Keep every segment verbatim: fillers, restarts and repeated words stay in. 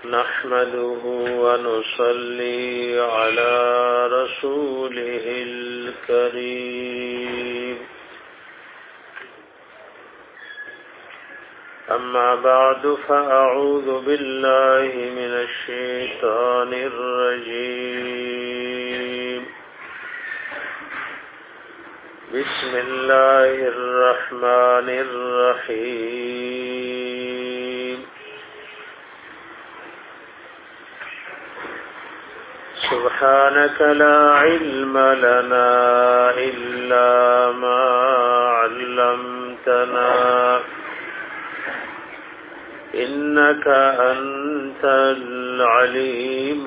نحمده ونصلي على رسوله الكريم أما بعد فأعوذ بالله من الشيطان الرجيم بسم الله الرحمن الرحيم سبحانك لا علم لنا إلا ما علمتنا إنك أنت العليم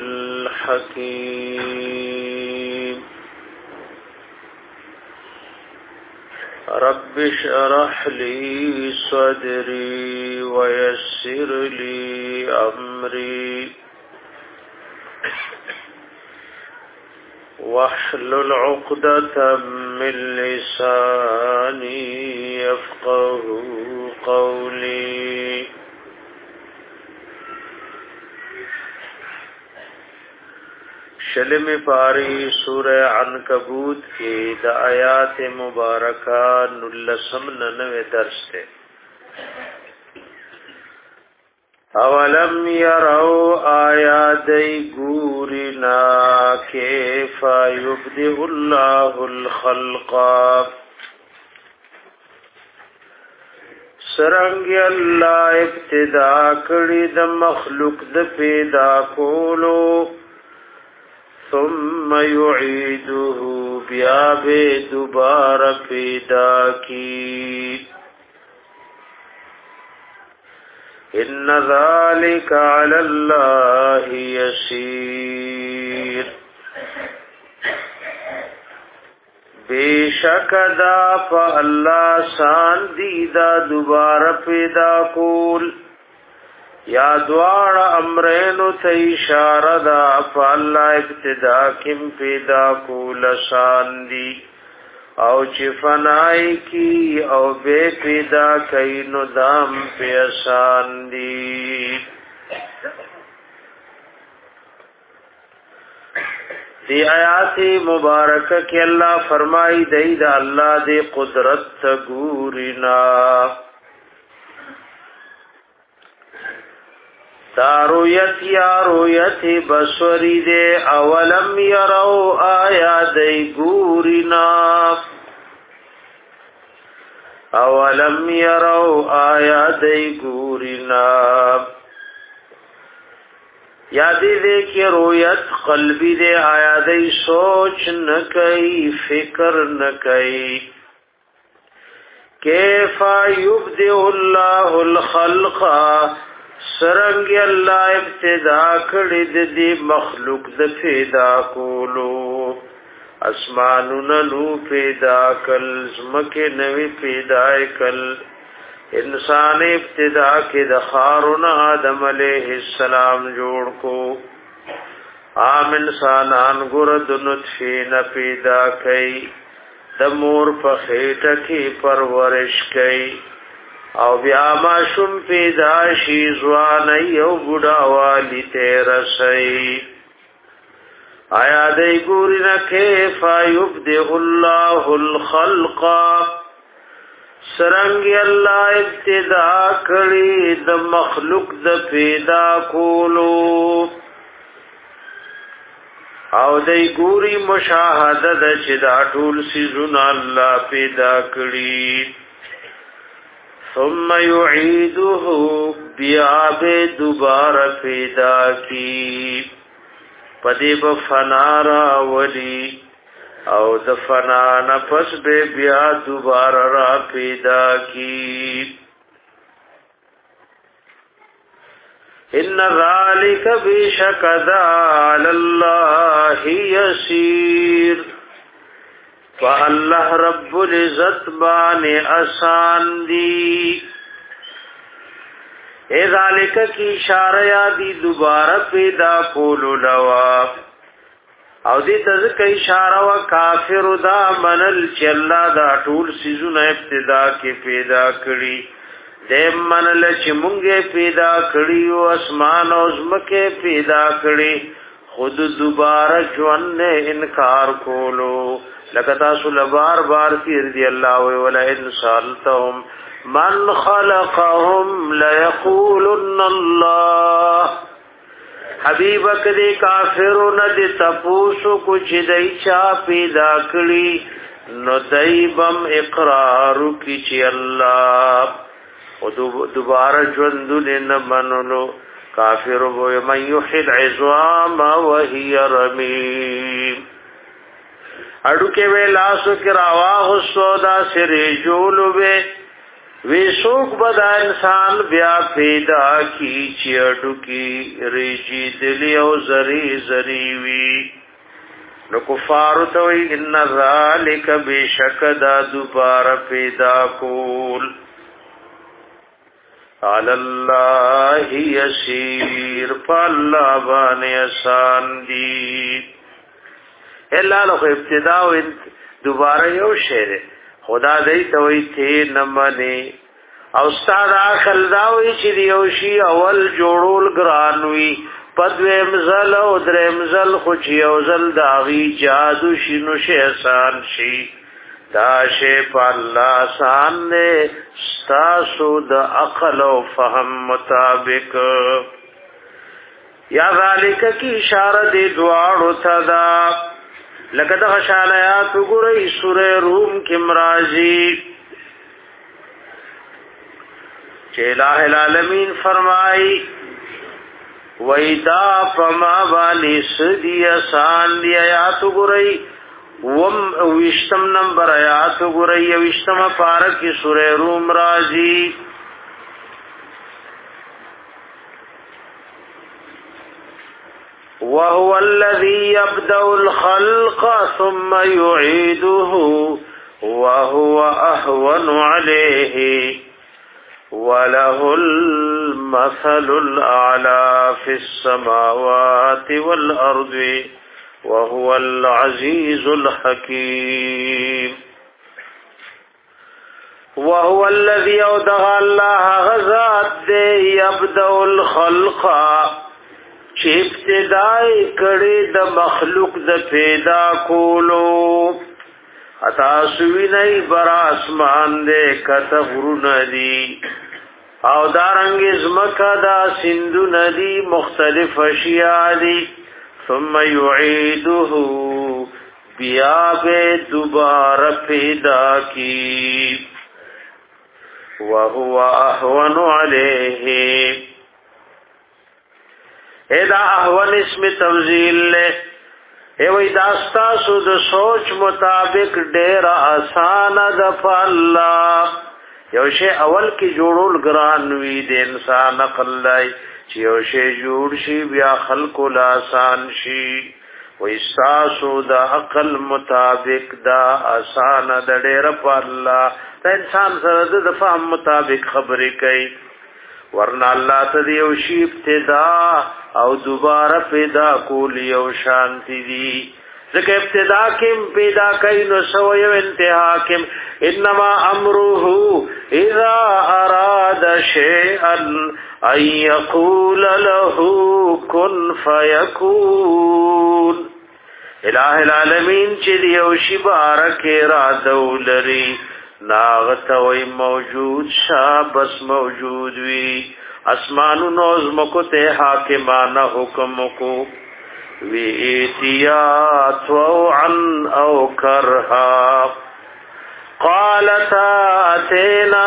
الحكيم رب اشرح لي صدري ويسر لي أمري واحلل عقدة من لساني يفقه قولي شلم پاری سورہ عنکبوت کی دا آیات مبارکہ نلسم ننوے درس تے اولم یرو آیادی گورنا کیف یبدئ اللہ الخلق سرنگ اللہ ابتدا کری دا مخلوق دا پیدا کولو ثم يعيده بیا بے دوبارہ پیدا کی ان ذلك على الله يسير بیشک دا پا اللہ سان دیدا دوبارہ پیدا کول یا دوار امرین ته اشاره دا په الله ابتدا کم پیدا کول شان دی او چې فنای کی او بے پیدا کای نو دام په شان دی دی آیات مبارکه کې الله فرمای دی دا الله دی قدرت ګورینا تارویت یا رویت بسوری دے اولم یرو آیا دی گورینا اولم یرو آیا دی گورینا یادی دے کہ رویت قلبی دے آیا دی سوچ نکئی فکر نکئی کیفا یبدئ اللہ الخلق سرنگ اللہ ابتدا کړي د دې مخلوق د پیدا کولو اسمانونه نو پیدا کل زمکه نوې پیدا کل انسان ابتدا کې د خارون آدم علیہ السلام جوړ کو عام انسانان ګرد نطفه نه پیدا کړي د مور په خېټه کې پرورش کړي او بیا ما شم پیدا شي ځوان یو بوډا والی تیر سي آیا دې ګوري نه کیف یبدئ الله الخلق سرنګ الله ابتدا کړي د مخلوق د پیدا کولو او دې ګوري مشاهده د چې دا ټول سيزونه الله پیدا کړي ثم يعيده بیا بے دوبارہ پیدا کی پدی بفنارا ولی او دفنا نفس بے بیا دوبارہ را پیدا کی ان ذالک بیشک ذا علی اللہ یسیر فاللہ رب العزت بانے آسان دی اے ذالک کی اشارہ یادی دوبارہ پیدا کولو لوا او دې تزکه اشاره وا کافر دا منل چې الله دا ټول سيزونه ابتدا کې پیدا کړی دیم منل چې مونږه پیدا کړیو اسمان او زمکه پیدا کړی خود دوباره ژوند انکار کولو لکه تاسو لبار بار تیر دی الله ولا ان سالتهم من خلقهم ليقولن الله حبیب کدی کافرون د تپوسو کو چې دای چا پیدا کړی نو دایبم اقرار کی چې الله او دوباره ژوند نه منلو کافر وو من یحد عظام وهي رمیم اډو کې ویلاسو کې راواه سودا سری جولوي وی سوک بدا انسان بیا پیدا کی چې اډو کې ریجی دلی او زری زری وی نو کفار ته وی ان ذالک بشک دا دوباره پیدا کول علی الله یسیر فالله باندې آسان دی الا لو ابتدا او دوباره یو شعر خدا دې ته وی ته نمنه او استاد عقل دا وی چې یو شی اول جوړول ګرانوي پدوی مزل او درې مزل خو چې یو زل داغي جادو شینو شي آسان شي دا شی په الله آسان نه تاسو د عقل او فهم مطابق یا ذالک کی اشاره دی دواړو ته دا لکه د غشالیات وګورئ سورې روم کې مرাজি چې الہ العالمین فرمای وَإِذَا فَمَا بَالِي سَدِيَ سَان دِي آیات وګورئ وم وشتم نمبر آیات وګورئ وشتم پارک کی سورې روم راځي وهو الذي يبدأ الخلق ثم يعيده وهو أهون عليه وله المثل الأعلى في السماوات والأرض وهو العزيز الحكيم وهو الذي أودع الله غزات يبدأ الخلق چې ابتدائی کړي د مخلوق د پیدا کولو اتا سوی نه بر اسمان دې کته غرو ندي او دارنګ زمکا دا سندو ندي مختلف اشیاء دي ثم يعيده بیا به دوباره پیدا کی وهو اهون عليه ادا احوال اسم تفضیل لے اے وی داستا سو د سوچ مطابق ډیر آسان د الله یو شی اول کی جوړول ګران وی د انسان عقل لای چې یو شی جوړ شي بیا خلق لا آسان شي وی ساسو د عقل مطابق دا آسان د ډیر په الله ته انسان سره د فهم مطابق خبرې کوي ورنه الله ته دی او شی ابتدا او دوباره پیدا کول یو شانتی دی ځکه ابتدا کې پیدا کای نو سو یو انتها کې انما امره اذا اراد شيئا ان يقول له كن فيكون الہ العالمین چې دی او شی بارک اراده ولري ناغت وی موجود شا بس موجود وی اسمانو نوزم کو تے حاکمانا حکم کو وی ایتیا طوعا او کرها قالتا اتینا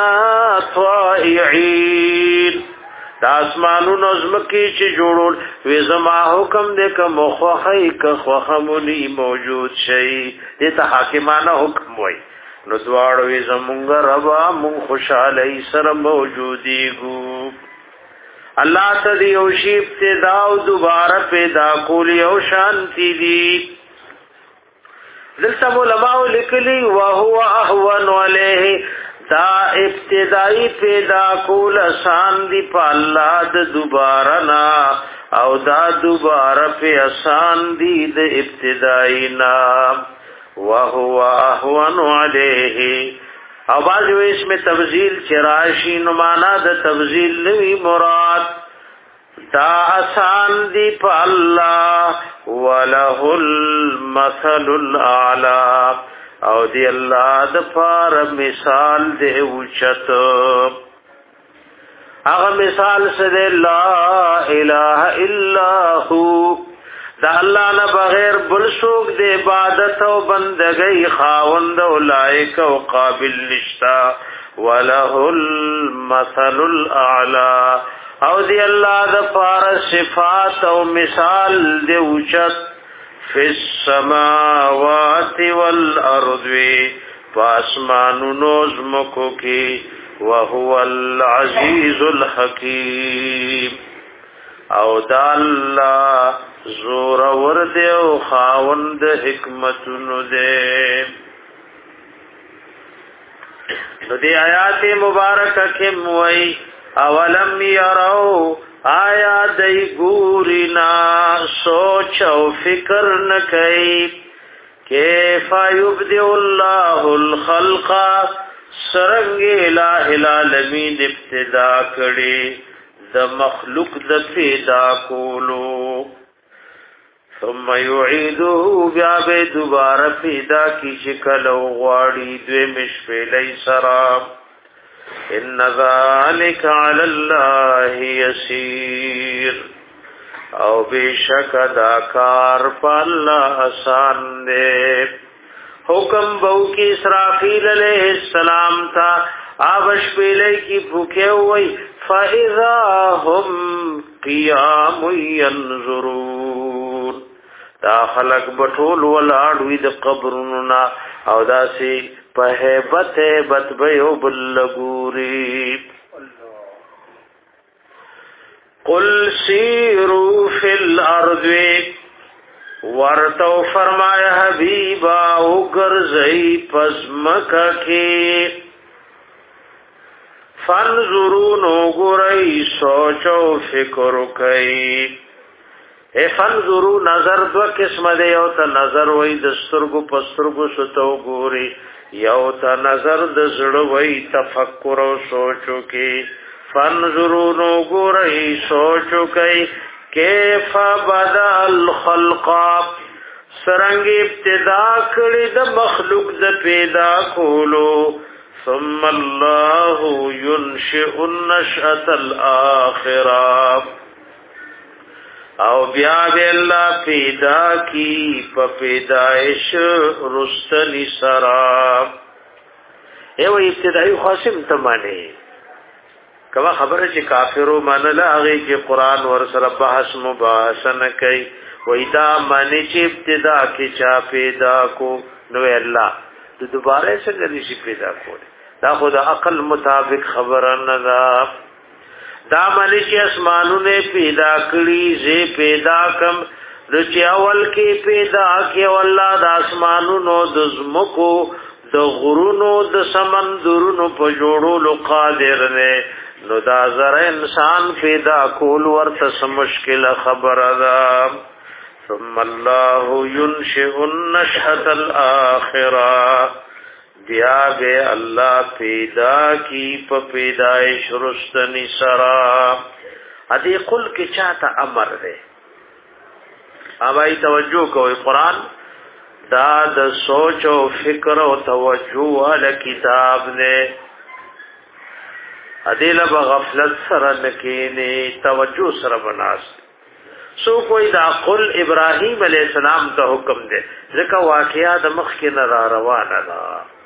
طائعین دا اسمانو نوزم کی چی جوڑول وی زما حکم دے که مخوخی که خوخمونی موجود شئی دیتا حاکمانا حکم وی نو دواړو وی زمونږ ربا مون خوشاله سره موجودی ګو الله ته دی او شی ابتدا او دوباره پیدا کولی او شانتی دی دلته علماء لیکلی وهو اهون علیه دا ابتدائی پیدا کول آسان دی په الله د دوباره نا او دا دوباره په آسان دی د ابتدائی نا وهو اهون عليه او بعضو اسم تبذیل چراشی نمانا دا تبذیل نوی مراد دا آسان دی پا اللہ وَلَهُ الْمَثَلُ الْأَعْلَى او دی اللہ دا پار مثال دے اوچت اغا مثال سدے لا الہ الا ہو دا اللہ نہ بغیر بل سوک دے عبادت و بندگی خاوند و لائق و قابل نشتا وَلَهُ الْمَثَلُ الْأَعْلَى او دی اللہ دا پار صفات و مثال دے اوچت فی السماوات والارض پاسمانو نوزمکو کی وهو العزیز الحکیم او دا اللہ زور ورد او خاوند حکمتونو دے نو دی آیات مبارکہ کے موئی اولم یرو آیا دی گورینا سوچ او فکر نکئی کیفا یبدئ اللہ الخلق سرنگ الہ العالمین ابتدا کړي د مخلوق د پیدا کولو ثم يعيده بیا به دوباره پیدا کی شکل او غواړي دوی مشفلی سرا ان ذلك على الله يسير او بشک دا کار په الله آسان دی حکم بو کی اسرافیل علیہ السلام تھا آبش پیلے کی بھوکے ہوئی فَإِذَا هُمْ قِيَامٌ يَنْظُرُونَ دا خلق بطول ولاړوی د قبروننا او دا سی پہیبت بت بیو بلگوری قل سیروا فی الارض ورتو فرمایا حبیبا اگرزئی پزمکا کی فانظرون اگرئی سوچو فکر کئی اے فانظرو نظر دو قسم دے یو تا نظر وی دسترگو پسترگو ستو گوری یو تا نظر دزڑ وی تفکر و سوچو کی فانظرون اگرئی سوچو کئی کیف بدا الخلق سرنگ ابتدا کړي د مخلوق د پیدا کولو ثم الله ينشئ النشأة الآخرة او بیا به الله پیدا کی په پیدائش رستنی سرا ایو ابتدائی خاصم تمانه کما خبره چې کافرو منله هغه کې قران ور سره بحث مباحثه کوي وای دا معنی چې ابتدا کې چا پیدا کو نو الله د دوباره څنګه نشي پیدا کول دا خو د عقل مطابق خبره نه ده دا معنی چې اسمانونه پیدا کړي زه پیدا کم چې اول کې پیدا کې والله د اسمانونو د زمکو د غرونو د سمندرونو په جوړولو قادر نه نو دا زر انسان پیدا کول ورته مشکل خبره ده ثم الله ينشئ النشأة الآخرة بیا به الله پیدا کی په پیدائش رستنی سرا ادي قل کی چاته امر ده اوای توجه کوئی قران دا د سوچ او فکر او توجه ول کتاب نه ادیل بغفلت سره نکینه توجه سره بناس سو کوئی دا قل ابراهیم علیہ السلام ته حکم دے ځکه واقعیا د مخ کې نه را روانه ده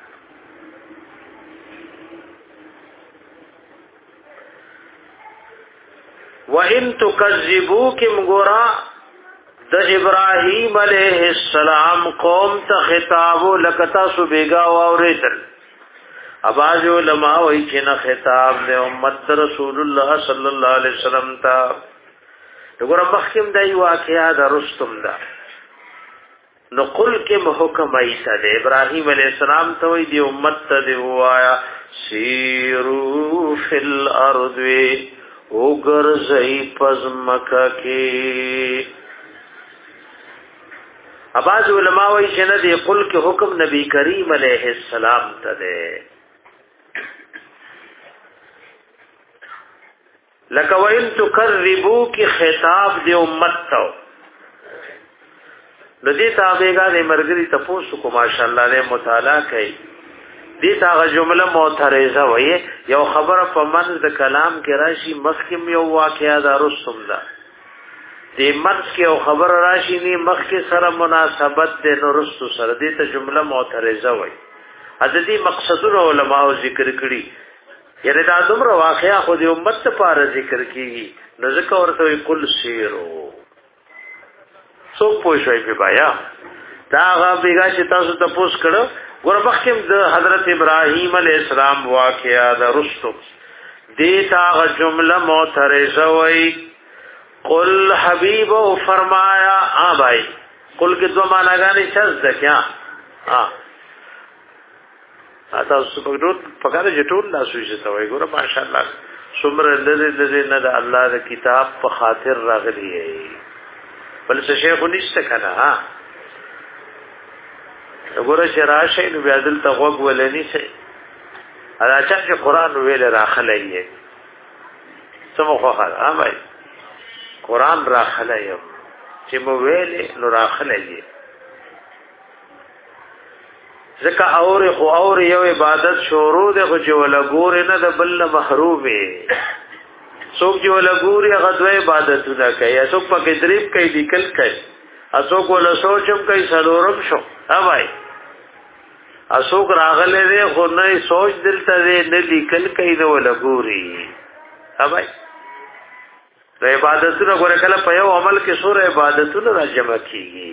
وَإِن تُكَذِّبُوا كِمْ غُرَا د ابراهیم علیہ السلام قوم ته خطاب لکتا سبېګا واوریدل اباظ علماء وی چې نه خطاب له امت رسول الله صلی الله علیه وسلم ته وګوره مخکیم دای واقعیا د رستم دا نو قل کې حکم ایته د ابراهیم علیہ السلام ته وی دی امت ته دی وایا سیرو فی الارض اوگر زئی پزمکا کی اباظ علماء وی چې نه دی قل کې حکم نبی کریم علیہ السلام ته دی لکه وین تکذبو کی خطاب دی امت ته د دې تابعګان مرګري تاسو کو ماشاءالله له مطالعه کوي دې تا جمله معترضه وي یو خبره په منځ د کلام کې راشي مخکې یو واقعیا د رسوم ده دې منځ کې یو خبره راشي نه مخکې سره مناسبت د رسو سره دې ته جمله معترضه وي ا دې مقصدونه علماء ذکر کړي یعنی دا دومره واقعیا خو د امت لپاره ذکر کیږي نو ځکه ورته کل سیرو څو پوښوي په بیا دا هغه بیګا چې تاسو ته پوښ کړو ګور مخکې د حضرت ابراهیم علی السلام واقعیا د رستو دې تا جمله معترضه وای قل حبیب او فرمایا ها بھائی قل کې دوه معناګانې شته کیا ها تاسو په ډول پکاره چې ټول لاسو یې ته وای ګور ماشاءالله څومره لری لری نه د الله د کتاب په خاطر راغلی دی بل څه شیخ نشته کنه ها وګوره چې راشه نو بیا دلته غوږ ولني شي ادا چې قرآن ویل راخلې یې سمو خو ها مای قرآن راخلې یو چې مو ویل نو راخلې یې ځکه اور خو اور یو عبادت شروع ده خو چې ولا ګور نه د بل محرومه څوک چې ولا ګور هغه د عبادتونه کوي څوک په کې دریب کوي لیکل کوي څوک ولا سوچم کوي سلورم شو ها بھائی څوک راغله دې خو نه سوچ دلته دې نه لیکل کوي نو ولا ګوري ها بھائی د عبادتونه ګور کله په یو عمل کې سور عبادتونه راجمع کیږي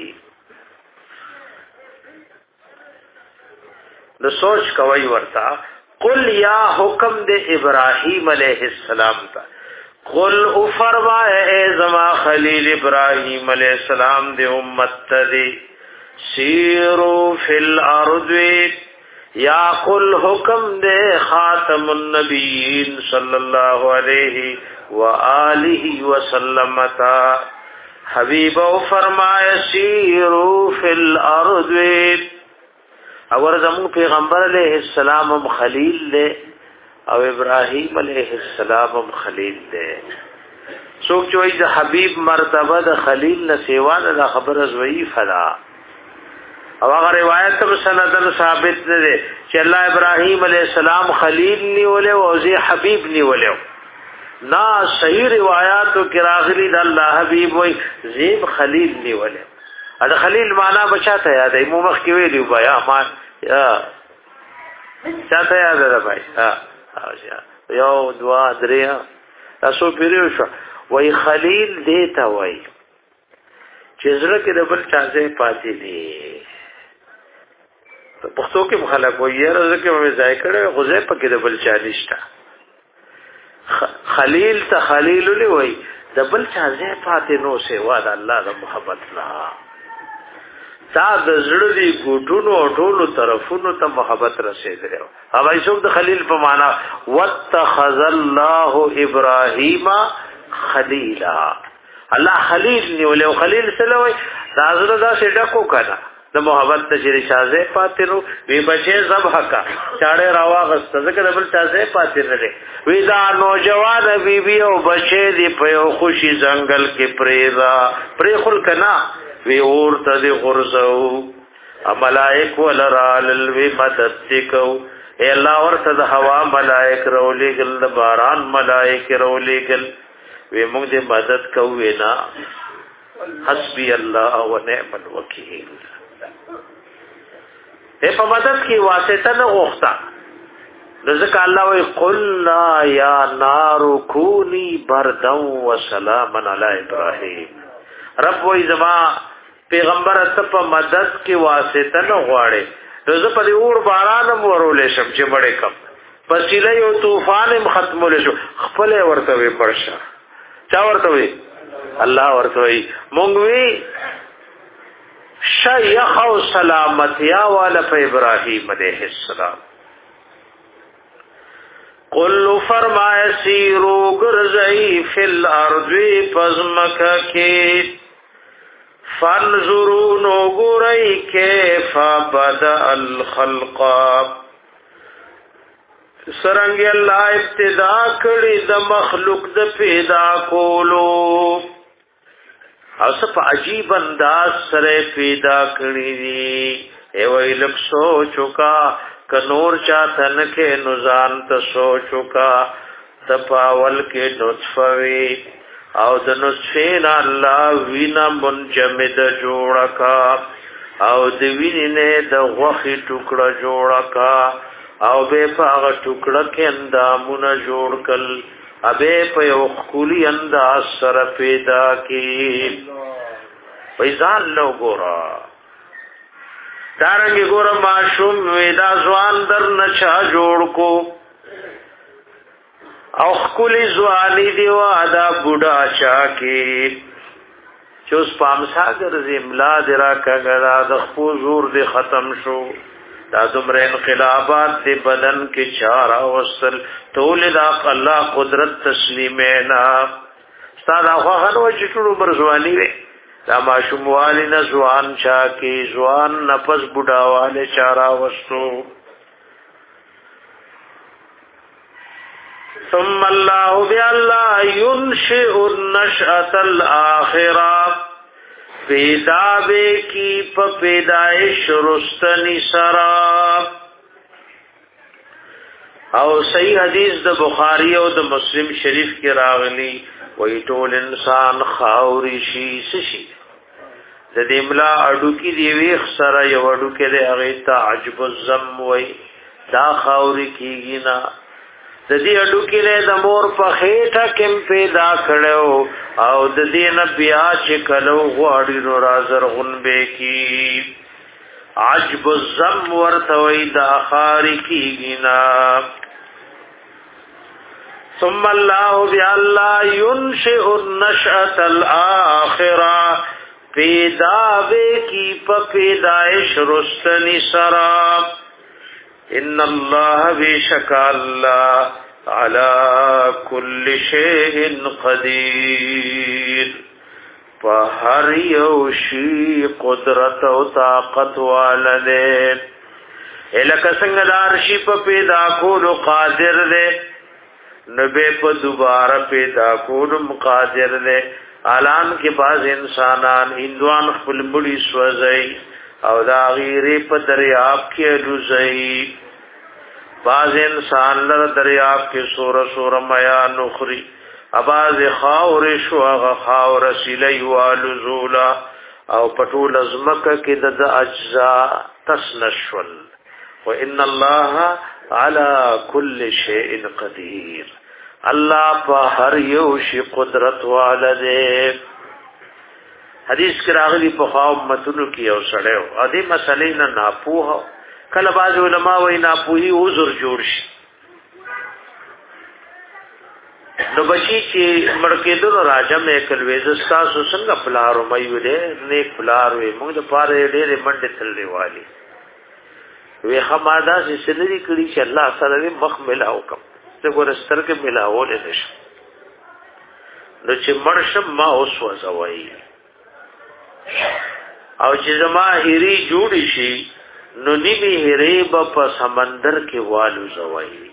نو سوچ کوي ورتا قل یا حکم دے ابراہیم علیہ السلام تا قل او فرمائے اے زما خلیل ابراہیم علیہ السلام دے امت تدی سیرو فی الارض یا قل حکم دے خاتم النبیین صلی اللہ علیہ وآلہ وسلم تا حبیب او فرمائے سیرو فی الارض اور زمون پیغمبر علیہ السلام هم خلیل دے او ابراہیم علیہ السلام هم خلیل دے سوک چوئی دا حبیب مرتبہ دا خلیل نسیوان دا خبر ضعیف دا او اگر روایت تم سندن ثابت دے چې اللہ ابراہیم علیہ السلام خلیل نیولے او زی حبیب نیولے نا صحیح روایاتو کراغلی دا اللہ حبیب وی زیب خلیل نیولے دا خلیل معنا بچاته یاد ای مو مخ کې ویلو بیا ما یا چاته یاد ده بھائی ها یو دوا دریا تاسو پیریو شو وای خلیل دیتا وای چې زړه کې د بل چا ځای پاتې دی په پښتو کې مخالف وایي راځي کې مې ځای کړه غوځه پکې د بل چا نشتا خلیل ته خلیل ولي وای د بل چا ځای پاتې نو سیوا د الله د محبت نه تا د زړه دی ګټونو ټولو طرفونو ته محبت رسیدلی او ایسوک د خلیل په معنا واتخذ الله ابراهیم خلیلا الله خلیل نیول او خلیل سلوي دا زړه دا سډکو کړه د محبت ته چې شازه پاترو وی بچي ذبح کا چاړه راواغست ځکه د بل شازه پاتر نه وی دا نوجوان بیبي او بچي دی په خوشي ځنګل کې پریزا پری خل کنا وی اور تدی غرزو ملائک ولرال الوی مدد تکو اے اللہ ورته د هوا ملائک رولی گل د باران ملائک رولی گل وی موږ دې مدد کوو نا حسبی الله و نعم الوکیل اے په مدد کی واسطه نه غوښتا رزق الله وی قلنا یا نار کونی بردا و سلاما علی ابراهیم رب وی زما پیغمبر ته په مدد کې واسطه نه غواړي نو زه په دې اور باران ورولې شم چې مړې کم پسیله یو طوفان هم ختمول شو خپل ورته وي پرشه چا ورته وي الله ورته وي مونږ وی شیخ او سلامتیا والا په ابراهیم علیہ السلام قل فرمائے سیرو گرزئی فی الارض پزمکہ کی فانظروا نوگرئی کیفا بدأ الخلق سرنګ الله ابتدا کړي د مخلوق د پیدا کولو او سپ عجیب انداز سره پیدا کړي دي ای وای لک سوچو کا کنور چا تن کې نزان ته سوچو کا تپاول کې نطفه وی او د نطفه الله وینا منجمد جوړه کا او د وینې د غوخي ټوکړه جوړه کا او به پاغه ټوکړه کې اندامونه جوړ کړل ابه په یو خولي انداز سره پیدا کی وېزان لو ګورا دارنګ ګورا معشوم وېدا ځوان در نچا جوړ کو او خولي ځواني دی وادا بوډا چا کی چوس پامساګر زملا درا کګرا د خو زور دی ختم شو دا دمر انقلابات دی بدن کی چارا وصل تولد الله قدرت تسلیمینا استاد هغه غنو چې ټول برزوانی وي دا ماشوموالی نه ځوان چا کی ځوان نفس بډاواله چارا وستو ثم الله بالله ينشئ النشأة الآخرة پیدا بے کی پا پیدائش رستنی سرا او صحیح حدیث د بخاری او د مسلم شریف کی راغلی وی ټول انسان خاوری شي سشي د دیملا اډو کی دی ویخ سره یو اډو کې د هغه ته عجب الزم وی دا خاوری کیږي نه د دې اډو کې له د مور په خېټه کې پیدا کړو او د دې نه بیا چې کلو غواړي نو رازر غنبه کی عجب الزم ورته وی دا خاری کیږي نه ثم الله بالله ينشئ النشأة الآخرة پیدا بے کی په پیدائش رستنی سرا ان الله بشک الله على كل شيء قدير فهر یو شی قدرت او طاقت والده الک څنګه دار شی په پیدا کولو قادر ده نبه په دوباره پیدا کولو قادر ده اعلان کې بعض انسانان هندوان خپل مړي سوځي او دا غیره په دریاب کې لوزي بعض انسان لر دریاب کې سور سور میا نخري اباز خاور شو هغه خاور سلی والذولا او پټول ازمکه کې د اجزاء تسنشل وان الله على كل شيء قدير الله په هر یو شی قدرت والده حدیث کې راغلی په خاص متونو کې یو سړیو ا دې مسلې نه ناپوه کله باز علماء وای ناپوهي عذر جوړ شي نو بچی چې مړکېدو راځم کل وېزستا سو څنګه پلار مې وې نیک پلار وې موږ د پاره ډېرې منډه تللې والی وې خمادا چې سندري کړي چې الله سره مخ ملاو کوم څه ګورستر کې ملاول نشي نو چې مرشم ما اوس وځوي او چې زما هری جوړی شي نو نیمه هری په سمندر کې والو زوي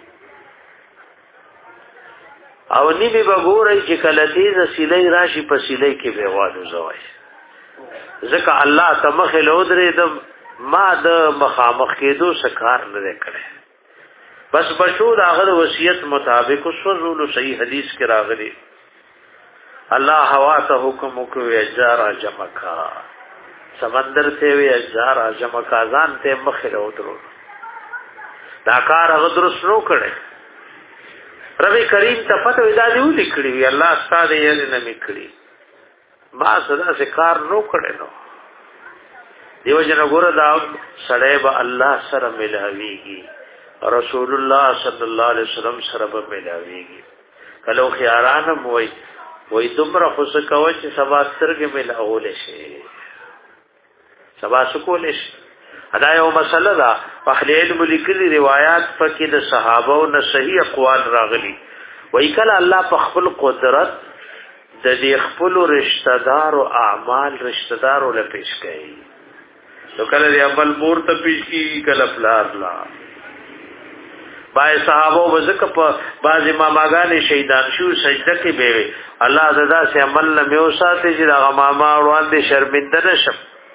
او نیمه بګورای چې کله دې سیلې راشي په سیلې کې به والو زوي ځکه الله تمخ له درې د ما د مخامخ کېدو سکار نه کړي بس بشو د هغه وصیت مطابق وسوزول صحیح حدیث کې راغلي الله هوا ته حکم وکړي اجار جمع کا سمندر ته وی اجار جمع کا ځان ته مخ له ودرو دا کار هغه درس نو کړي ربي کریم ته پته ودا دی ولیکړي وی الله ستاسو یې نه میکړي ما صدا سے کار نو کړي نو دیو جن ګور دا سړی به الله سره ملاويږي رسول الله صلی الله علیه وسلم سره به ملاويږي کله خيارانه وای وای دومره خوش کوي چې سبا سترګې ملاول شي سبا سکول شي ادا یو مسله ده اهل علم لیکلي روایت پکې د صحابه او نه صحیح اقوال راغلي وای کله الله په خپل قدرت د دې خپل رشتہ دار او اعمال رشتہ دار له پیش کړي نو کله دی عمل مور ته پیش کی کله پلار لا بای صحابه وزکه په بعضی ماماګانې شهیدان شو سجده کې به الله زدا سي عمل نه میو ساتي چې دا ماما وړاندې شرمنده نشم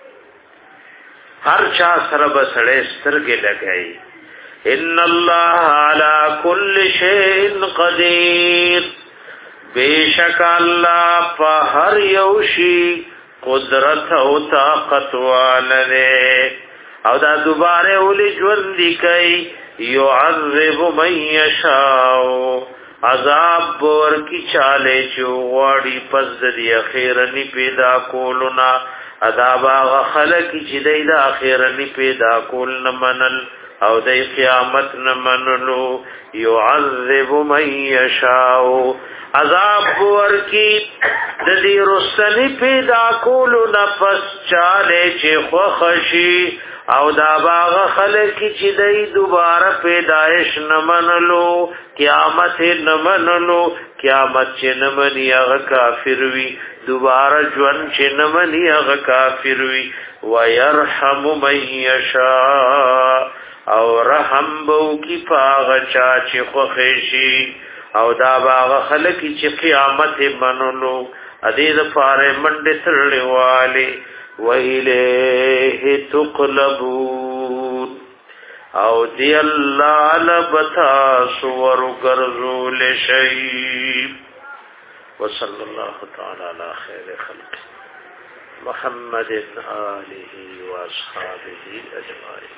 هر چا سره بسړې سترګې لګای ان الله على كل شيء قدير بیشک الله په هر یو شی قدرت او طاقت والره او دا دوباره ولي ژوند دی کوي يعذب من يشاء عذاب ور کی چاله چوغړی پس د اخیرنی پیدا کولنا عذاب هغه خلق چې د اخیرنی پیدا کول نه منل او د قیامت نه منلو يعذب من يشاء عذاب ور کی د دې رسنی پیدا کولو نفس چاله چې خوخشي او دا باغ خلق چې دای دوباره پیدائش نه منلو قیامت نه منلو قیامت چې نه مني هغه کافر وي دوباره ژوند چې نه مني هغه کافر وي ويرحم من يشاء او رحم بو کی پاغ چا چې خوخشي او دا باغ خلق چې قیامت منلو ادید پاره منډه ترلواله وإليه تقلبون او دی الله لبتا سور غرزول شيء وصلى الله تعالى على خير خلق محمد آله واصحابه اجمعين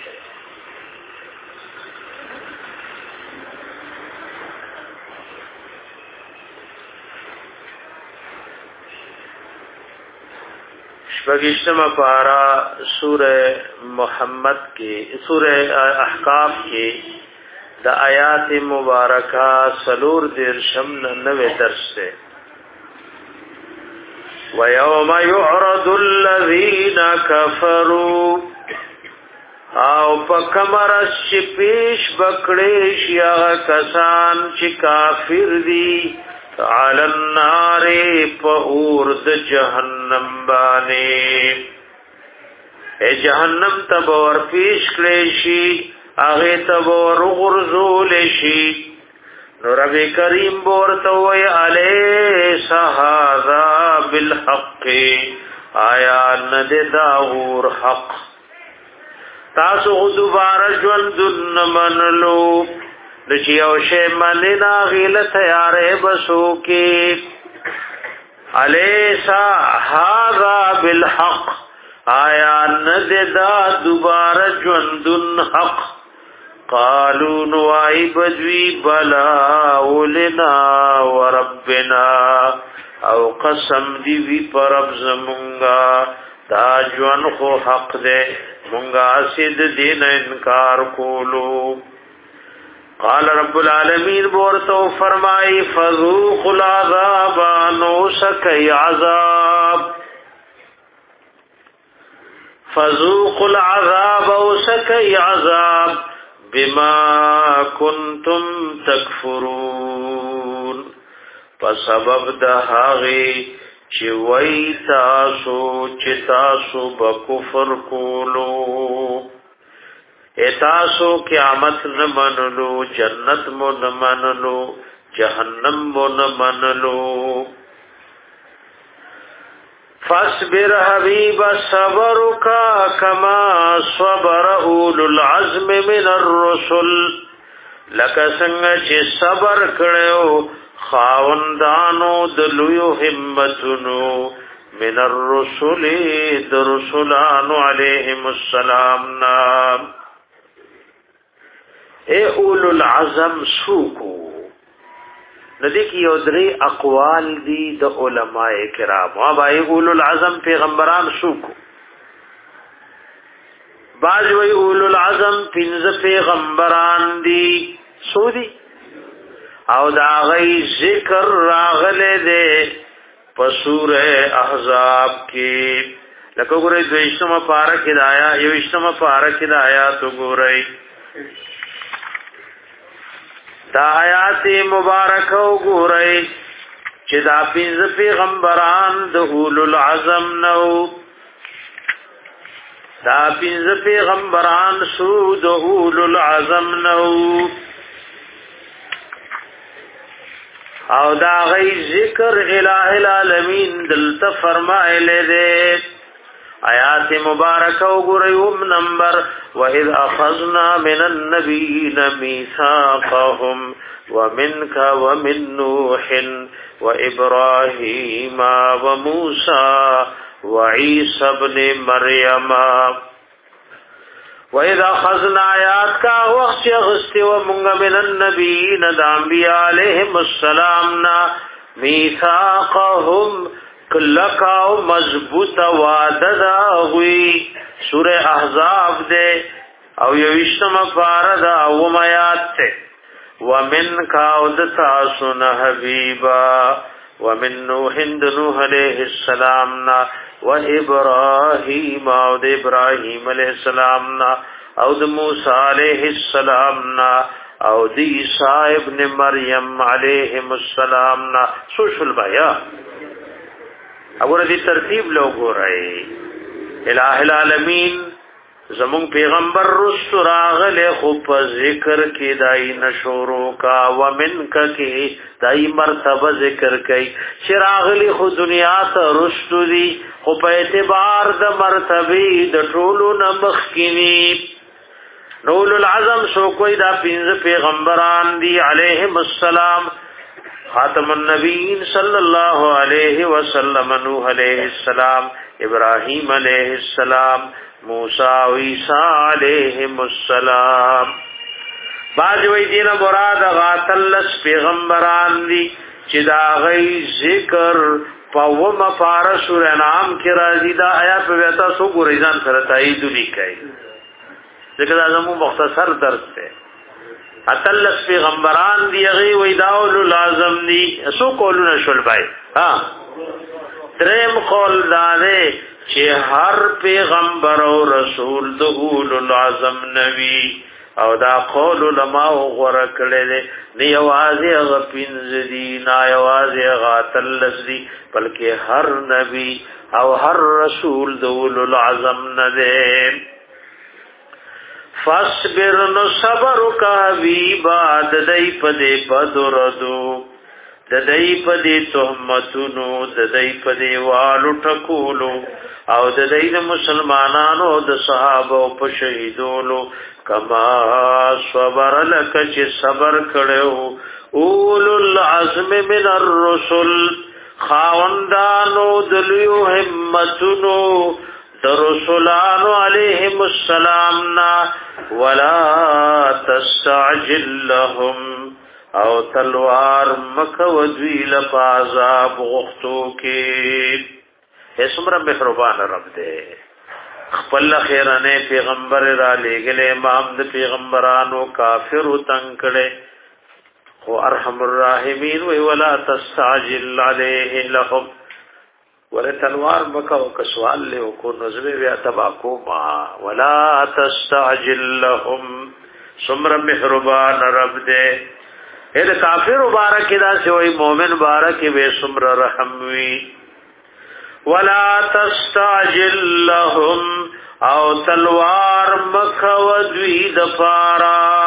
شپږشتم پارا سورہ محمد کې سورہ احقاف کې د آیات مبارکہ سلور درشم نوے درس سے وَيَوْمَ يُعْرَضُ الَّذِينَ كَفَرُوا او پکمرس چې پیش بکړې شیا کسان چې کافر دي علی النار فور د جهنم باندې اے جهنم تب ور پیش کړي شي هغه تب ور غرزول شي نو رب کریم ورته وی الیس هذا بالحق آیا ند داور حق تاسو دوباره ژوند منلو لچی او شی مننا غیل تیارې بسو کې الیسا هذا بالحق آیا ند دا دوباره ژوندون حق قالوا نوای بدوی بلا ولنا وربنا او قسم دی وی پر رب زمونگا دا ژوند خو حق دے مونگا سید دین انکار کولو قال رب العالمین بورتو فرمائی فذوق العذاب نو سکی عذاب فذوق العذاب او سکی عذاب بما کنتم تکفرون فسبب دهاغی چی وی تاسو چی تاسو بکفر کولو اتاسو قیامت نمانلو جنت مو نمانلو جہنم مو نمانلو فاصبر حبیب صبرکا کما صبر اول العزم من الرسل لکه څنګه چې صبر کړو خاوندانو د لوی همتونو من الرسل د رسولانو علیهم السلام نام اے اولو العزم سوکو ندی کی یو درې اقوال دی د علماء کرام او بای اولو العزم پیغمبران سوکو باز وی اولو العزم پنځه پیغمبران دی سودی او دا غي ذکر راغله ده په سوره احزاب کې لکه ګورې دویشتمه پارا کې آیا یوشتمه پارا کې آیات وګورئ دا آیات مبارکه وګورئ چې دا پنځه پیغمبران د اولو العزم نو دا پنځه پیغمبران سو د اولو العزم نو او دا غي ذکر الہ العالمین دلته فرمایله دې آیات مبارکه وګورئ نمبر وَإِذْ أَخَذْنَا مِنَ النَّبِيِّينَ مِيثَاقَهُمْ وَمِنْكَ وَمِن نُوحٍ وَإِبْرَاهِيمَ وَمُوسَى وَعِيسَى ابْنِ مَرْيَمَ وَإِذْ أَخَذْنَا آیات کا وقت غستی ومنگ من النبیین دا انبیاء علیہم السلام نا میثاقهم کلکاو مضبوط وعددا ہوئی سورہ احزاب دے او یوشتم پارد اوم آیات تے ومن کاود تاسن حبیبا ومن نوح نوح علیہ السلام نا و ابراہیم او د ابراہیم علیہ السلام نا او د موسی علیہ السلام نا او د عیسی ابن مریم علیہ السلام نا سوشل بیا اور دی ترتیب لوگ ہو رہے الہ العالمین زمون پیغمبر رسول راغل خوب ذکر کی دائی نشورو کا ومن کا کی دائی مرتبہ ذکر کی چراغلی خود دنیا تا رسول دی خوب اعتبار دا مرتبی دا طولو نمخ کینی نول العظم سو کوئی دا پینز پیغمبران دی علیہم السلام خاتم النبیین صلی اللہ علیہ وسلم نوح علیہ السلام ابراہیم علیہ السلام موسیٰ و عیسیٰ علیہم السلام باج وی دین مراد غاتلس پیغمبران دی چی دا غی ذکر پاوم پارس و انعام کی رازی دا آیات پہ بیتا سو گو ریزان سرطائی دلی کئی ذکر دا زمو مختصر درس تے اتلس پیغمبران دی غی وی داول لازم دی سو قولو نشول بائی ہاں درم قول دانے چه هر پیغمبر او رسول دغول العظم نبی او دا قول علماء غره کړي نه یوازې غپینځ دي نه یوازې غاتلس دي بلکې هر نبی او هر رسول دغول العظم نه دي فاصبر نو صبر کا حبیبا دای په دې بدردو دای په دې تهمتونو دای په دې والو ټکولو او د دین مسلمانانو د صحابه او په شهیدولو کما صبر لک چې صبر کړو اول العزم من الرسل خاوندانو دلیو همتونو د رسولانو علیهم السلام نا ولا تستعجل لهم او تلوار مکو دویل پازاب غختو کې اسمر مهربان رب دے خپل خیرانه پیغمبر را لګل امام د پیغمبرانو کافر تنکړه خو ارحم الراحمین وی ولا تستعجل علیه لهم ور تلوار مکو کسوال له کو نظر بیا تبا کو ما ولا تستعجل لهم سمر مهربان رب دے اے کافر مبارک دا سوئی مومن مبارک به سمر رحم وی ولا تستعجل لهم او تلوار مکو دوی دفارا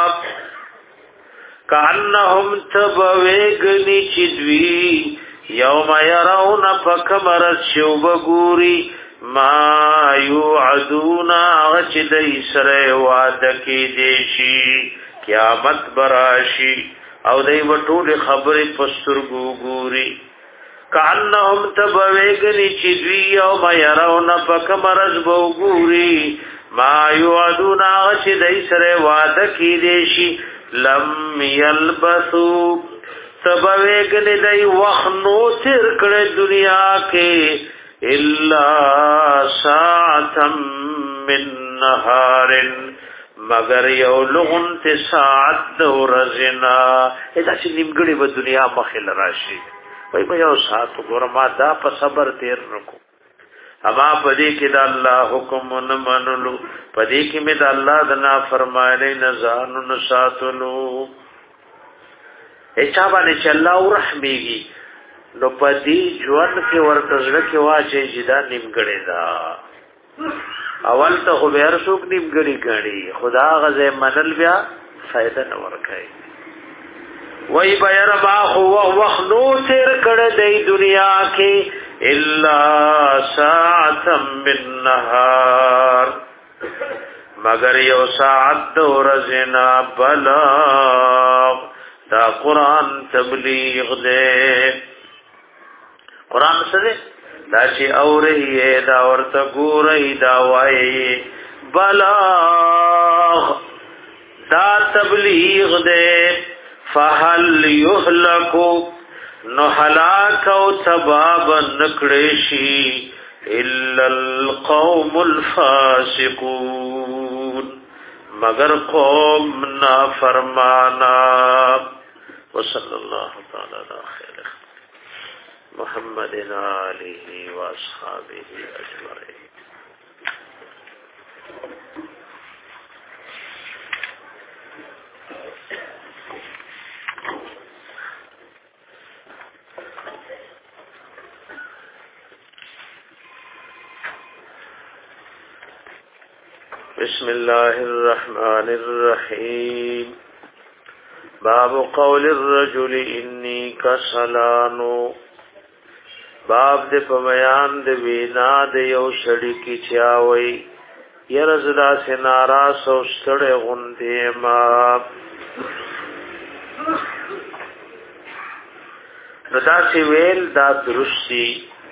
کانهم تبویگنی چدوی یوم یرون پکمر شوبگوری ما یوعدون اغچ دی سر وعدکی دیشی قیامت براشی او دی وطول خبر پسترگو گوری کانهم تبویگنی چدوی یوم یرون پکمرز بوگوری ما یوعدون آغش دی سر وعدکی دیشی لم یلبثو تبویگنی دی وخنو ترکڑ دنیا کے الا ساعتا من نهارن مگر یو لغن تی ساعت دو رزنا ایدا چی نمگڑی با دنیا مخیل راشی وی با یو ساعتو گورا ما دا پا صبر تیر رکو اما پدی کی دا اللہ حکم نمانلو پدی کی می دا اللہ دنا فرمائلی نزانو نساتلو ایچا بانی چی اللہ رحمی گی نو پدی جوان کی ورتزرکی واچے جدا نمگڑی دا اول تا خو بیر سوک نیمگڑی گڑی خدا غزه منل بیا فائدہ نور کئی وای بیر ما هو وخنو تیر کړه د دنیا کې الا ساعتا من نهار مگر یو ساعت د ورځنا بلاغ دا قران تبلیغ دے قران سره دا چې اوري دا ورته ګوري دا وای بلاغ دا تبلیغ دے فهل يهلكو نو هلاك او تباب نکړشي الا القوم الفاسقون مگر قوم نافرمانا وصلی اللہ تعالی علی خیر محمد آلہ واصحابہ اجمعین. بسم الله الرحمن الرحيم. باب قول الرجل اني کسلانو باب د په بیان د وینا د یو شړی کی چاوي يرزدا سنارا سو ستړې غوندې ما ردا سی ویل دا درشتي.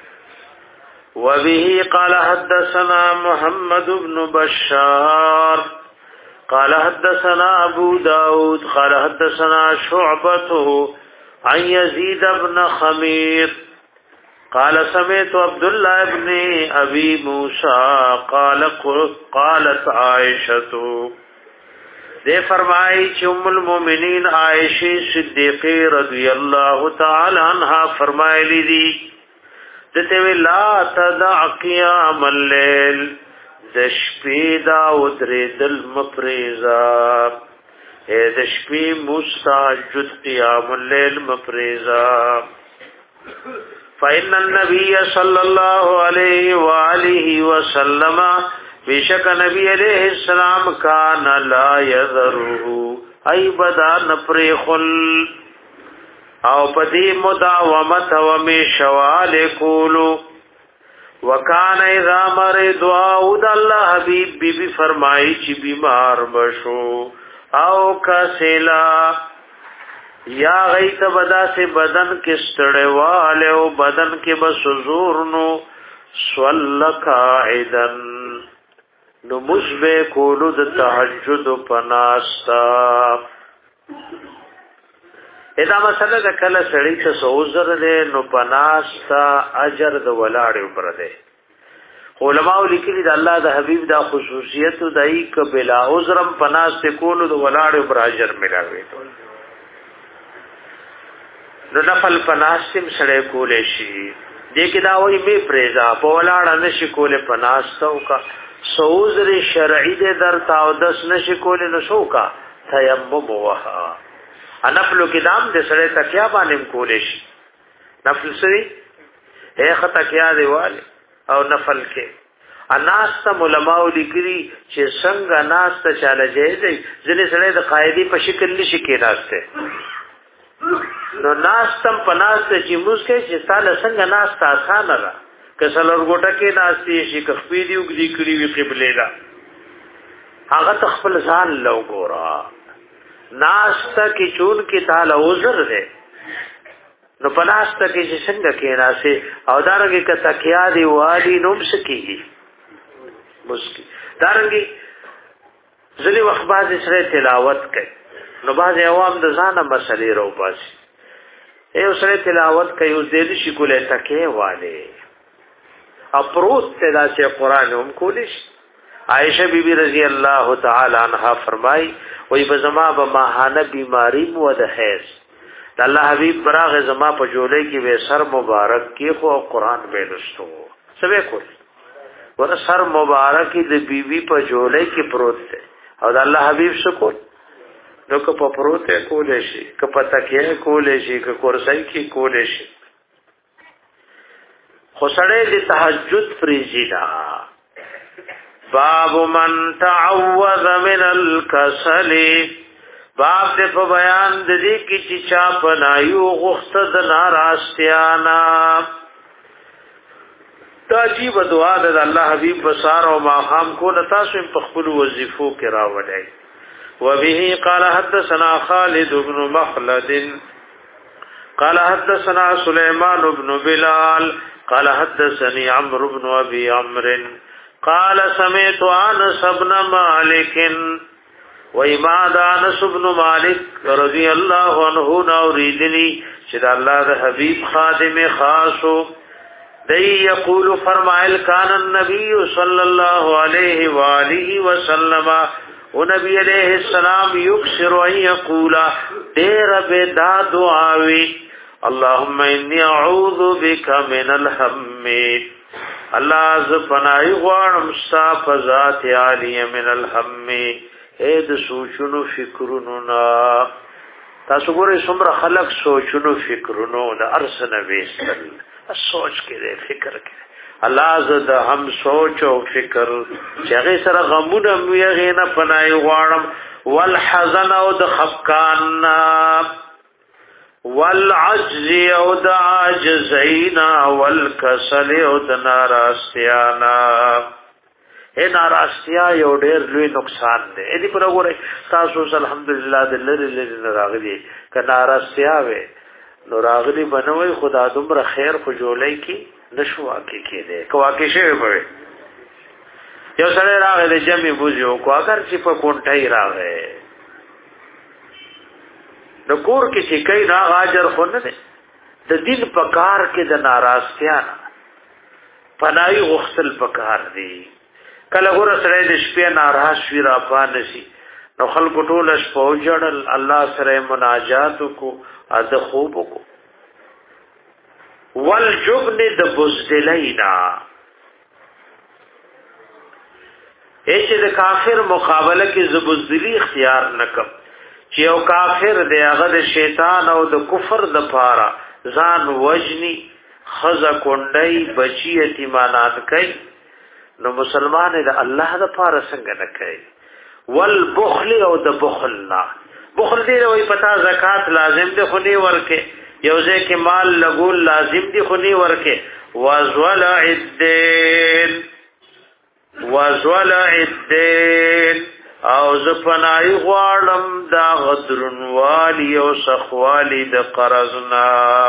وبه قال حدثنا محمد بن بشار قال حدثنا ابو داود قال حدثنا شعبته عن يزيد بن خمير قال سمعت عبد الله بن ابي موسى قال قالت عائشه دے فرمائی چې ام المؤمنین عائشہ صدیقہ رضی اللہ تعالی عنہا فرمایلی دی دته لا تدع قیام الليل د شپې دا ودرې دل مپریزا اے د شپې مستحجد قیام الليل مپریزا. فإن النبي صلى الله عليه وآله وسلم بشک نبی علیہ السلام کان لا یذره ای بدا نپریخل او پدی مداومت و می شوال کولو وکان اذا مرض دعاود الله حبیب بی بی فرمائی چی بیمار بشو او کسلا یا غیت بدا سے بدن کے ستڑوالے او بدن کے بس زور نو سول قاعدن نو مشبه کولو د تهجد پناستا. ادا مسله د کله سړی ته سوزر له نو پناستا اجر د ولاړ پر ده. علماء لیکلي د الله د حبيب دا خصوصیت دای ک بلا عذرم پناست کولو د ولاړ پر اجر ملاوي. نو نفل پناستم سړی کولې شي دې کې دا وایي می پریزا په ولاړ نشي کولې پناستو کا سوزر شرعی دے در تاودس نشی کولی نشوکا تیمم وحا نفلو کی دام دے سڑے تکیا بانیم کولیشی نفل سوی ایخ تکیا دے والی او نفل کے اناستا ملماو لکری چه سنگ اناستا چالا جائے دی زنی سڑے دا قائدی پا شکل نشی کے ناستے نو ناستم پا ناستا چی موز کے چه سالا سنگ اناستا آسان را کسل ورګوټه کې ناشتي شي کخپې دی وګړي کړی وی قبله لا هغه تخپل ځان لو ګورا ناشته کې چون کې تعالی عذر ده نو پلاسته کې څنګه کې راسي او دارنګه ک تکیا دی والی نوم سکیږي مسکی دارنګه ځلې وخت باز سره تلاوت کوي نو باز عوام د ځانه مسلې رو پاسي ایو سره تلاوت کوي او دې شي کوله تکې والے اپروت تدا سے قرآن ہم کولش. عائشہ بی بی رضی اللہ تعالی عنہ فرمائی وی بزما بماہانہ بیماری مود حیث اللہ حبیب براغ زما پا جولے کی وی سر مبارک کی خو قرآن بے لستو سبے کول ورہ سر مبارکی دی بی بی پا جولے کی پروت تے او دا اللہ حبیب سکول نو کپا پروت ہے کولیشی کپا تکیہ کولیشی کپرسائی کی کولیشی خسڑے دی تحجد فریزینا. باب من تعوذ من الکسل باب دې په بیان د دې کې چې چا پنایو غوښته د ناراستیانا تاجیب دعا د الله حبیب بصار او ماقام کو تاسو په خپل وظیفو کې راوړی. وبه قال حدثنا خالد بن مخلد قال حدثنا سليمان بن بلال قال حدثني عمرو بن ابي عمرو قال سمعت انس بن مالك وإماد انس بن مالك رضي الله عنه نوريدني چې الله د حبيب خادم خاصو دی یقول فرمائل کان النبي صلى الله عليه واله وسلم او نبی علیہ السلام یکسر ان یقول دیر بدا دعاوی اللهم انی اعوذ بک من الهم الله ز پنای غوانم ستا فذات علی من الهم اے د سوچونو فکرونو نا تاسو ګورئ څومره خلق سوچونو فکرونو د ارسنه وېستل سوچ کړي فکر کړي الله ز د هم سوچ او فکر چې هغه سره غمونه میغه نه پنای غوانم والحزن او د خفقان والعجز او د عاجزینا والکسل او د ناراستیانا اے ناراستیا یو ډېر لوی نقصان دی. دې پر وګورئ تاسو الحمدلله د لری لری راغلي ک ناراستیا وې نو راغلي بنوي خدا دومره خیر خو جوړی کی نشو واقع کېده کو واقع شوی به یو سره راغلی جمعي بوزيو کو اگر چې په کونټای راغی د کور کې چې کای را غاجر خو نه ده د دین په کار کې د ناراضتیا پنای غختل په کار دی. کله ګور سره د شپې ناراض شي را پانسي نو خلق ټول شپو جړل الله سره مناجات کو از خوب کو والجبن د بزدلینا ایچ د کافر مقابله کې زبزدلی اختیار نکم چې یو کافر دی هغه د شیطان او د کفر د پاره ځان وجنی خزه کونډي بچی یتیمانات کوي نو مسلمان د الله د پاره څنګه نه کوي. والبخل او د بخل نه بخل دی وای پتا زکات لازم دی خو نه ورکه یو ځکه مال لګول لازم دی خو نه ورکه وازول الدين وازول الدين او زپنای غواړم دا غدرنوالی او سخوالی د قرضنا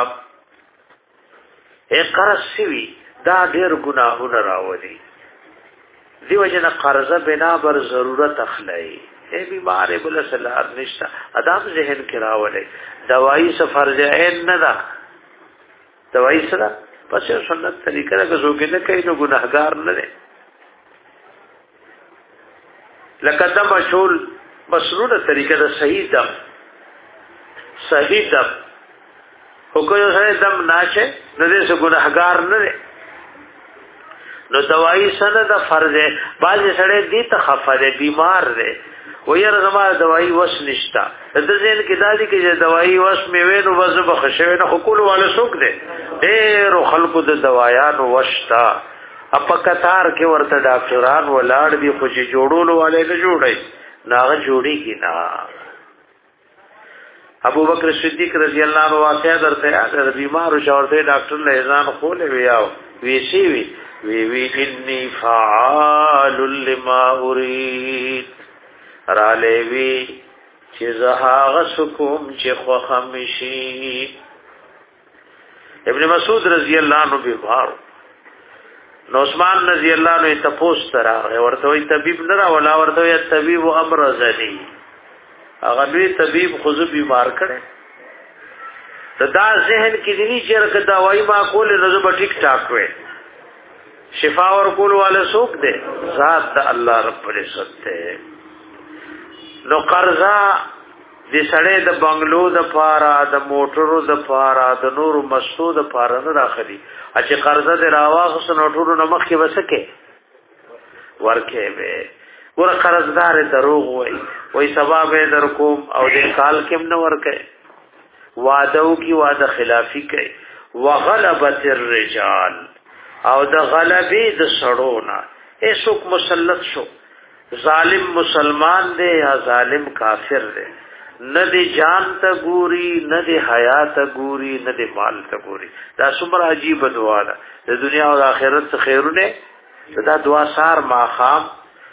اے قرض سوی دا ډیر گناهونه راوړي دیو جن قرضه بنا بر ضرورت اخلای اے بیمار بل صلاح نشتا ادم ذهن کې راوړي دوايي سفر عین نه دا دوايي سره پس سنت طریقه دا زوګ نه کوي نو ګناهګار نه دی. لکه دم شول مسنونه طریقه دا صحیح دم صحیح دم او کوئی سره دم ناشه نه دې څه ګناهګار نه دی. نو دوايي سره دا فرض ہے باز سره دې ته خفره بیمار دی و یره زما دوايي وس نشتا د ځین کې دادی کې دوايي وس مې وینو وز بخښوي نه خپل والا سوق دی ډېر خلکو د دوايانو وشتا اپا کتار کې ورته ډاکټران ولاړ دي خو چې جوړولو والے نه جوړي ناغه جوړي کی نا. ابو بکر صدیق رضی الله عنه واقعا درته یاد بیمار او شاورته ډاکټر له اذان خولې ویاو وی سی وی وی وی انی فعال لما اريد را لوي چې زهاغه سکوم چې خو خمشي. ابن مسعود رضی الله عنه بیمار نو عثمان رضی الله عنه تپوس ترا ورته وی طبيب نه را ولا ورته وی طبيب امر زنی هغه لوی طبيب خود بیمار کړي دا ذهن کې دي چې رکه دوايي ما کول نه به ټیک ټاک وي شفا ور کول والے څوک دي ذات د الله رب العزت ته. نو قرضا د سړې د بنگلو د پارا د موټرو د پارا د نورو مستو د پارا نه راخلي چې قرضه د راواغس نو ټولو نمخ کې وسکه ورکه به ور قرضدار دروغ وای وای سبب در کوم او د کال کې نه ورکه وعده کی وعده خلافی کوي وغلبت الرجال او د غلبې د سړونا ایسوک مسلط شو ظالم مسلمان دی یا ظالم کافر دی نه دی جان ته ګوري نه دی حیات ته ګوري نه دی مال ته ګوري دا څومره عجیب دعا ده د دنیا او آخرت خیرونه دا دعا سار ماخام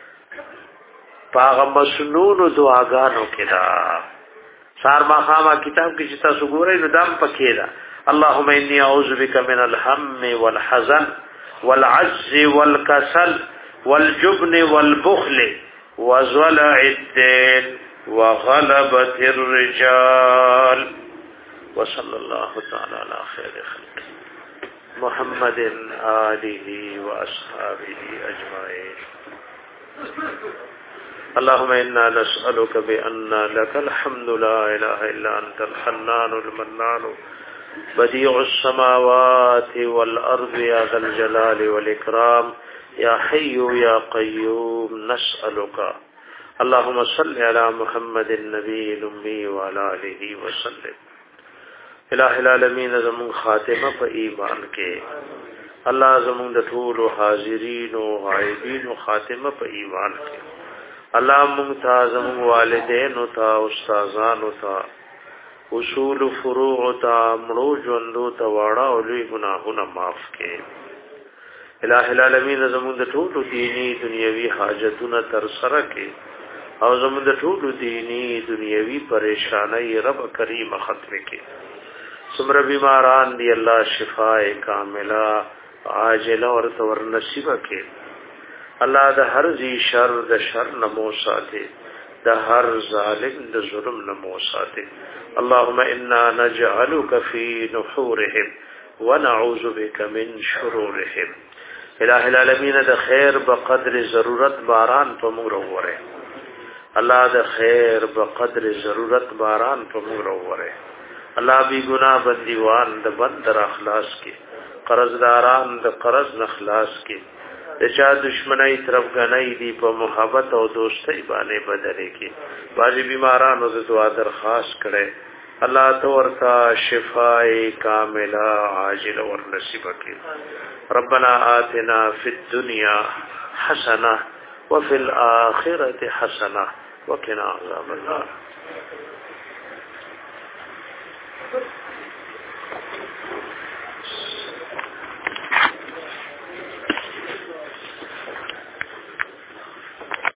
پاغه مسنون دعاګانو کې دا سار ماخام کتاب کې چې تاسو ګورئ نو دام پکې ده اللهم اني اعوذ بك من الهم والحزن والعجز والكسل والجبن والبخل وزلع الدين وغلبة الرجال وصلى الله تعالى على خير خلقه محمد آله وأصحابه أجمعين اللهم إنا نسألك بأن لك الحمد لا إله إلا أنت الحنان المنان بديع السماوات والأرض يا ذا الجلال والإكرام يا حي يا قيوم نسألك اللهم صل على محمد النبي الأمي وعلى آله وسلم الہ العالمین زمون خاتمه په ایمان کې الله زمون د ټول حاضرین او غایبین خاتمه په ایمان کې الله مونږ ته زمون والدین او تا استادان او تا اصول فروع او تا مړو ژوندو ته واړه او لوی ګناهونه معاف کې الہ العالمین زمون د ټول دینی دنیوي حاجتونه تر سره کې او زمون د ټول دینی دنیوي پریشانای رب کریم ختم کې سمر بیماران دی الله شفاء کامله عاجله اور تور نصیب کې الله د هر ذی شر د شر نمو ساته د هر ظالم د ظلم نمو ساته اللهم انا نجعلك في نحورهم ونعوذ بك من شرورهم الہ العالمین د خیر بقدر ضرورت باران په موږ وروره الله د خیر بقدر ضرورت باران په موږ وروره الله بی گناہ بندیوان د بندر اخلاص کې قرضداران د قرض نخلاص کې د چا دشمنی طرف غنۍ دی په محبت او دوستۍ باندې بدلې کې باجی بیمارانو د دعا درخواست کړي الله تو ورتا شفای کامله عاجل ور نصیب کړي ربنا آتنا فی الدنیا حسنه وفي الاخره حسنه وقنا عذاب النار. Good.